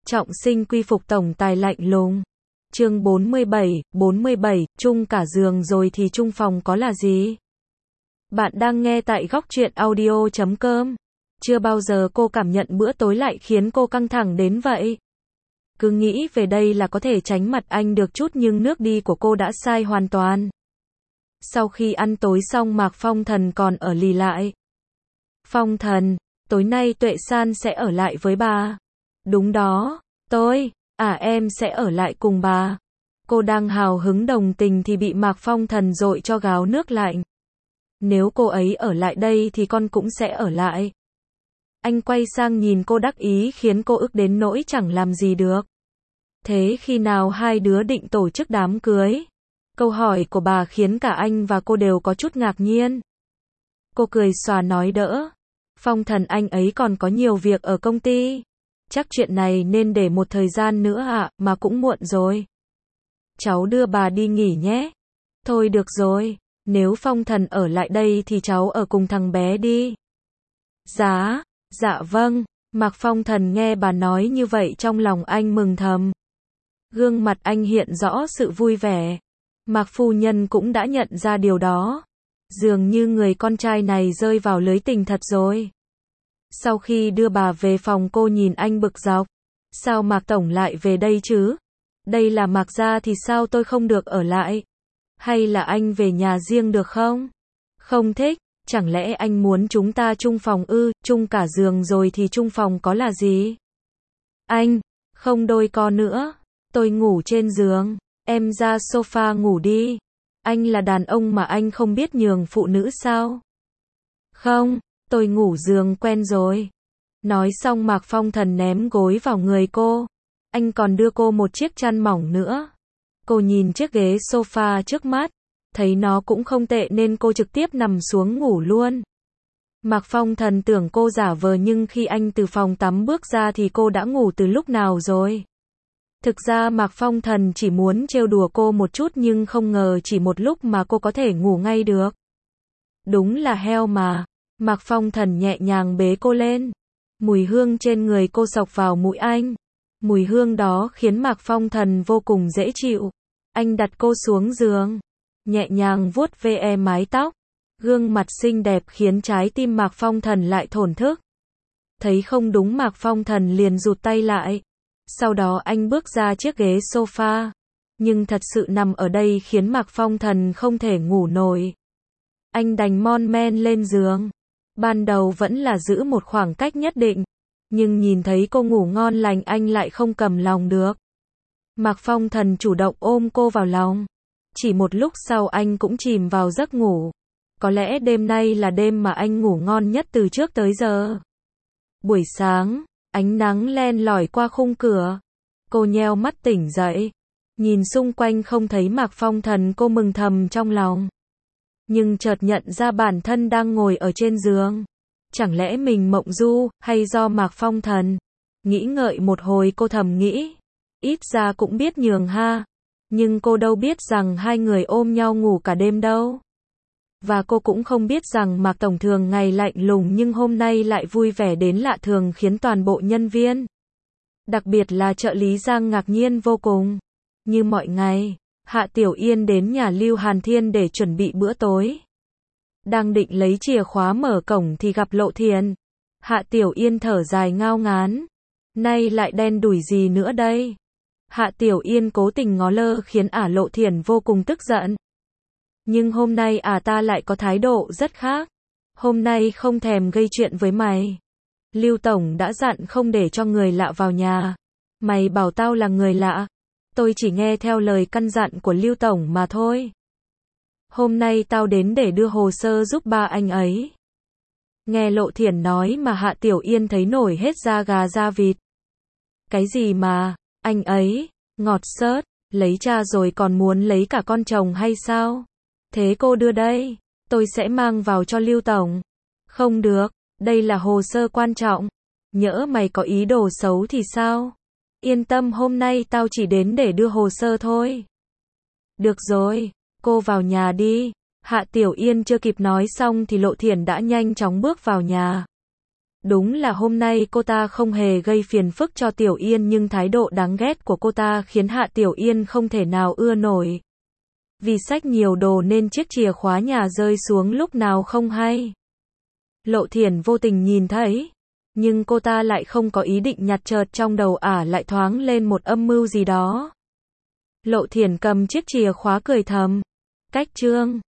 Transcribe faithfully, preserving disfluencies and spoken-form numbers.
Trọng sinh quy phục tổng tài lạnh lùng. Chương bốn mươi bảy, bốn mươi bảy, chung cả giường rồi thì chung phòng có là gì? Bạn đang nghe tại góc truyện audio chấm com. Chưa bao giờ cô cảm nhận bữa tối lại khiến cô căng thẳng đến vậy. Cứ nghĩ về đây là có thể tránh mặt anh được chút nhưng nước đi của cô đã sai hoàn toàn. Sau khi ăn tối xong Mạc Phong Thần còn ở lì lại. Phong Thần, tối nay Tuệ San sẽ ở lại với bà. Đúng đó, tôi, à em sẽ ở lại cùng bà. Cô đang hào hứng đồng tình thì bị Mạc Phong Thần dội cho gáo nước lạnh. Nếu cô ấy ở lại đây thì con cũng sẽ ở lại. Anh quay sang nhìn cô đắc ý khiến cô ức đến nỗi chẳng làm gì được. Thế khi nào hai đứa định tổ chức đám cưới? Câu hỏi của bà khiến cả anh và cô đều có chút ngạc nhiên. Cô cười xòa nói đỡ. Phong Thần anh ấy còn có nhiều việc ở công ty. Chắc chuyện này nên để một thời gian nữa ạ, à, mà cũng muộn rồi. Cháu đưa bà đi nghỉ nhé. Thôi được rồi, nếu Phong Thần ở lại đây thì cháu ở cùng thằng bé đi. Dạ, dạ vâng. Mạc Phong Thần nghe bà nói như vậy trong lòng anh mừng thầm. Gương mặt anh hiện rõ sự vui vẻ. Mạc phu nhân cũng đã nhận ra điều đó. Dường như người con trai này rơi vào lưới tình thật rồi. Sau khi đưa bà về phòng cô nhìn anh bực dọc. Sao Mạc Tổng lại về đây chứ? Đây là Mạc gia thì sao tôi không được ở lại? Hay là anh về nhà riêng được không? Không thích, chẳng lẽ anh muốn chúng ta chung phòng ư, chung cả giường rồi thì chung phòng có là gì? Anh, không đôi co nữa, tôi ngủ trên giường, em ra sofa ngủ đi. Anh là đàn ông mà anh không biết nhường phụ nữ sao? Không, tôi ngủ giường quen rồi. Nói xong Mạc Phong Thần ném gối vào người cô. Anh còn đưa cô một chiếc chăn mỏng nữa. Cô nhìn chiếc ghế sofa trước mắt, thấy nó cũng không tệ nên cô trực tiếp nằm xuống ngủ luôn. Mạc Phong Thần tưởng cô giả vờ nhưng khi anh từ phòng tắm bước ra thì cô đã ngủ từ lúc nào rồi. Thực ra Mạc Phong Thần chỉ muốn trêu đùa cô một chút nhưng không ngờ chỉ một lúc mà cô có thể ngủ ngay được. Đúng là heo mà. Mạc Phong Thần nhẹ nhàng bế cô lên. Mùi hương trên người cô xộc vào mũi anh. Mùi hương đó khiến Mạc Phong Thần vô cùng dễ chịu. Anh đặt cô xuống giường, nhẹ nhàng vuốt ve mái tóc. Gương mặt xinh đẹp khiến trái tim Mạc Phong Thần lại thổn thức. Thấy không đúng Mạc Phong Thần liền rụt tay lại. Sau đó anh bước ra chiếc ghế sofa. Nhưng thật sự nằm ở đây khiến Mạc Phong Thần không thể ngủ nổi. Anh đành mon men lên giường. Ban đầu vẫn là giữ một khoảng cách nhất định. Nhưng nhìn thấy cô ngủ ngon lành anh lại không cầm lòng được. Mạc Phong Thần chủ động ôm cô vào lòng. Chỉ một lúc sau anh cũng chìm vào giấc ngủ. Có lẽ đêm nay là đêm mà anh ngủ ngon nhất từ trước tới giờ. Buổi sáng, ánh nắng len lỏi qua khung cửa. Cô nheo mắt tỉnh dậy. Nhìn xung quanh không thấy Mạc Phong Thần cô mừng thầm trong lòng. Nhưng chợt nhận ra bản thân đang ngồi ở trên giường. Chẳng lẽ mình mộng du, hay do Mạc Phong Thần? Nghĩ ngợi một hồi cô thầm nghĩ. Ít ra cũng biết nhường ha. Nhưng cô đâu biết rằng hai người ôm nhau ngủ cả đêm đâu. Và cô cũng không biết rằng Mạc Tổng thường ngày lạnh lùng nhưng hôm nay lại vui vẻ đến lạ thường khiến toàn bộ nhân viên. Đặc biệt là trợ lý Giang ngạc nhiên vô cùng. Như mọi ngày, Hạ Tiểu Yên đến nhà Lưu Hàn Thiên để chuẩn bị bữa tối. Đang định lấy chìa khóa mở cổng thì gặp Lộ Thiền. Hạ Tiểu Yên thở dài ngao ngán. Nay lại đen đủi gì nữa đây? Hạ Tiểu Yên cố tình ngó lơ khiến ả Lộ Thiền vô cùng tức giận. Nhưng hôm nay ả ta lại có thái độ rất khác. Hôm nay không thèm gây chuyện với mày. Lưu Tổng đã dặn không để cho người lạ vào nhà. Mày bảo tao là người lạ. Tôi chỉ nghe theo lời căn dặn của Lưu Tổng mà thôi. Hôm nay tao đến để đưa hồ sơ giúp ba anh ấy. Nghe Lộ Thiển nói mà Hạ Tiểu Yên thấy nổi hết da gà da vịt. Cái gì mà, anh ấy, ngọt xớt, lấy cha rồi còn muốn lấy cả con chồng hay sao? Thế cô đưa đây, tôi sẽ mang vào cho Lưu Tổng. Không được, đây là hồ sơ quan trọng. Nhỡ mày có ý đồ xấu thì sao? Yên tâm hôm nay tao chỉ đến để đưa hồ sơ thôi. Được rồi, cô vào nhà đi. Hạ Tiểu Yên chưa kịp nói xong thì Lộ Thiển đã nhanh chóng bước vào nhà. Đúng là hôm nay cô ta không hề gây phiền phức cho Tiểu Yên, nhưng thái độ đáng ghét của cô ta khiến Hạ Tiểu Yên không thể nào ưa nổi. Vì xách nhiều đồ nên chiếc chìa khóa nhà rơi xuống lúc nào không hay. Lộ Thiển vô tình nhìn thấy, nhưng cô ta lại không có ý định nhặt, chợt trong đầu ả lại thoáng lên một âm mưu gì đó. Lộ Thiển cầm chiếc chìa khóa cười thầm. Cách Trương